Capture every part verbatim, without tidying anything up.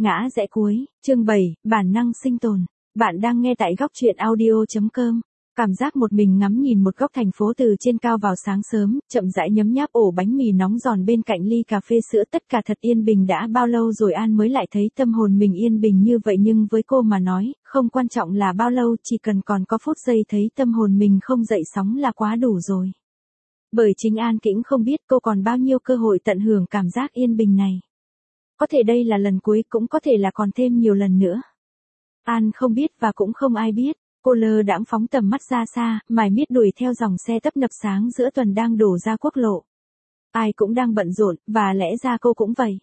ngã rẽ cuối, chương bảy, bản năng sinh tồn. Bạn đang nghe tại góc truyện audio chấm com. Cảm giác một mình ngắm nhìn một góc thành phố từ trên cao vào sáng sớm, chậm rãi nhấm nháp ổ bánh mì nóng giòn bên cạnh ly cà phê sữa, tất cả thật yên bình. Đã bao lâu rồi An mới lại thấy tâm hồn mình yên bình như vậy, nhưng với cô mà nói, không quan trọng là bao lâu, chỉ cần còn có phút giây thấy tâm hồn mình không dậy sóng là quá đủ rồi. Bởi chính An Kĩnh không biết cô còn bao nhiêu cơ hội tận hưởng cảm giác yên bình này. Có thể đây là lần cuối, cũng có thể là còn thêm nhiều lần nữa. An không biết và cũng không ai biết. Cô lơ đãng phóng tầm mắt ra xa, mải miết đuổi theo dòng xe tấp nập sáng giữa tuần đang đổ ra quốc lộ. Ai cũng đang bận rộn, và lẽ ra cô cũng vậy.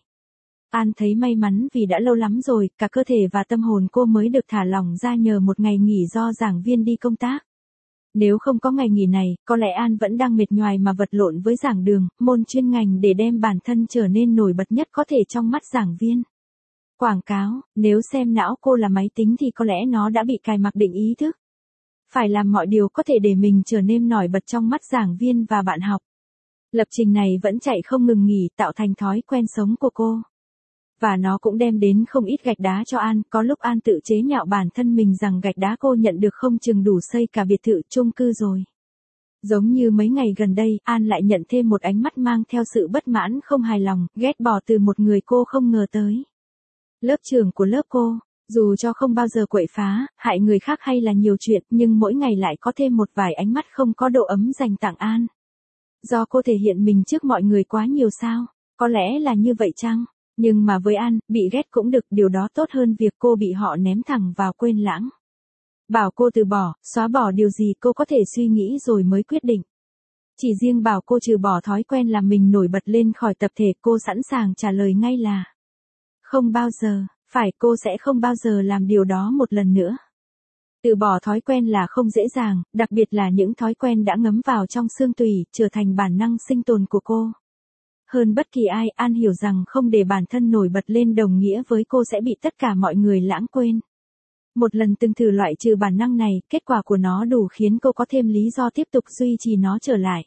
An thấy may mắn vì đã lâu lắm rồi, cả cơ thể và tâm hồn cô mới được thả lỏng ra nhờ một ngày nghỉ do giảng viên đi công tác. Nếu không có ngày nghỉ này, có lẽ An vẫn đang mệt nhoài mà vật lộn với giảng đường, môn chuyên ngành để đem bản thân trở nên nổi bật nhất có thể trong mắt giảng viên. Quảng cáo, nếu xem não cô là máy tính thì có lẽ nó đã bị cài mặc định ý thức. Phải làm mọi điều có thể để mình trở nên nổi bật trong mắt giảng viên và bạn học. Lập trình này vẫn chạy không ngừng nghỉ, tạo thành thói quen sống của cô. Và nó cũng đem đến không ít gạch đá cho An, có lúc An tự chế nhạo bản thân mình rằng gạch đá cô nhận được không chừng đủ xây cả biệt thự chung cư rồi. Giống như mấy ngày gần đây, An lại nhận thêm một ánh mắt mang theo sự bất mãn, không hài lòng, ghét bỏ từ một người cô không ngờ tới. Lớp trưởng của lớp cô, dù cho không bao giờ quậy phá, hại người khác hay là nhiều chuyện, nhưng mỗi ngày lại có thêm một vài ánh mắt không có độ ấm dành tặng An. Do cô thể hiện mình trước mọi người quá nhiều sao? Có lẽ là như vậy chăng? Nhưng mà với An, bị ghét cũng được, điều đó tốt hơn việc cô bị họ ném thẳng vào quên lãng. Bảo cô từ bỏ, xóa bỏ điều gì cô có thể suy nghĩ rồi mới quyết định. Chỉ riêng bảo cô trừ bỏ thói quen làm mình nổi bật lên khỏi tập thể, cô sẵn sàng trả lời ngay là không bao giờ, phải, cô sẽ không bao giờ làm điều đó một lần nữa. Từ bỏ thói quen là không dễ dàng, đặc biệt là những thói quen đã ngấm vào trong xương tủy, trở thành bản năng sinh tồn của cô. Hơn bất kỳ ai, An hiểu rằng không để bản thân nổi bật lên đồng nghĩa với cô sẽ bị tất cả mọi người lãng quên. Một lần từng thử loại trừ bản năng này, kết quả của nó đủ khiến cô có thêm lý do tiếp tục duy trì nó trở lại.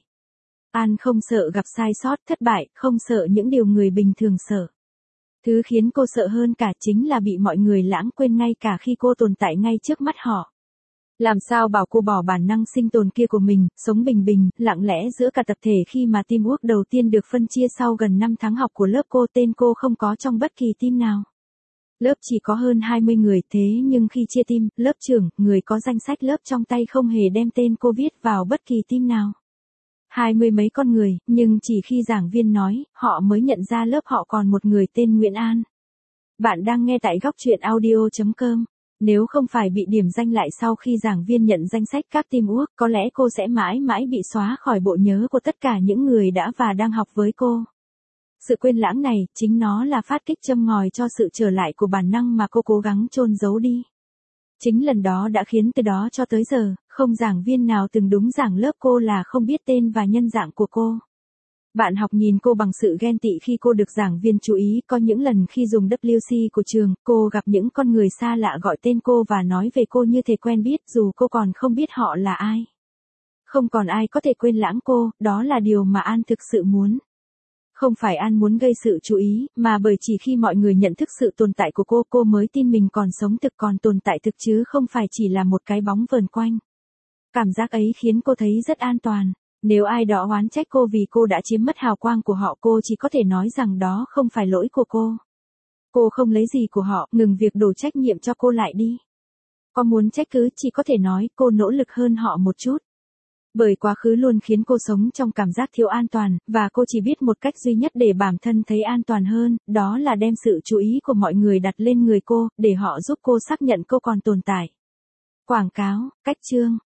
An không sợ gặp sai sót, thất bại, không sợ những điều người bình thường sợ. Thứ khiến cô sợ hơn cả chính là bị mọi người lãng quên ngay cả khi cô tồn tại ngay trước mắt họ. Làm sao bảo cô bỏ bản năng sinh tồn kia của mình, sống bình bình, lặng lẽ giữa cả tập thể khi mà teamwork đầu tiên được phân chia sau gần năm tháng học của lớp cô, tên cô không có trong bất kỳ team nào. Lớp chỉ có hơn hai mươi người, thế nhưng khi chia team, lớp trưởng, người có danh sách lớp trong tay không hề đem tên cô viết vào bất kỳ team nào. Hai mươi mấy con người, nhưng chỉ khi giảng viên nói, họ mới nhận ra lớp họ còn một người tên Nguyễn An. Bạn đang nghe tại góc truyện audio chấm com. Nếu không phải bị điểm danh lại sau khi giảng viên nhận danh sách các teamwork, có lẽ cô sẽ mãi mãi bị xóa khỏi bộ nhớ của tất cả những người đã và đang học với cô. Sự quên lãng này, chính nó là phát kích châm ngòi cho sự trở lại của bản năng mà cô cố gắng chôn giấu đi. Chính lần đó đã khiến từ đó cho tới giờ, không giảng viên nào từng đúng giảng lớp cô là không biết tên và nhân dạng của cô. Bạn học nhìn cô bằng sự ghen tị khi cô được giảng viên chú ý, có những lần khi dùng W C của trường, cô gặp những con người xa lạ gọi tên cô và nói về cô như thể quen biết dù cô còn không biết họ là ai. Không còn ai có thể quên lãng cô, đó là điều mà An thực sự muốn. Không phải An muốn gây sự chú ý, mà bởi chỉ khi mọi người nhận thức sự tồn tại của cô, cô mới tin mình còn sống thực, còn tồn tại thực chứ không phải chỉ là một cái bóng vờn quanh. Cảm giác ấy khiến cô thấy rất an toàn. Nếu ai đó oán trách cô vì cô đã chiếm mất hào quang của họ, cô chỉ có thể nói rằng đó không phải lỗi của cô. Cô không lấy gì của họ, ngừng việc đổ trách nhiệm cho cô lại đi. Có muốn trách cứ, chỉ có thể nói cô nỗ lực hơn họ một chút. Bởi quá khứ luôn khiến cô sống trong cảm giác thiếu an toàn, và cô chỉ biết một cách duy nhất để bản thân thấy an toàn hơn, đó là đem sự chú ý của mọi người đặt lên người cô, để họ giúp cô xác nhận cô còn tồn tại. Quảng cáo, cách chương.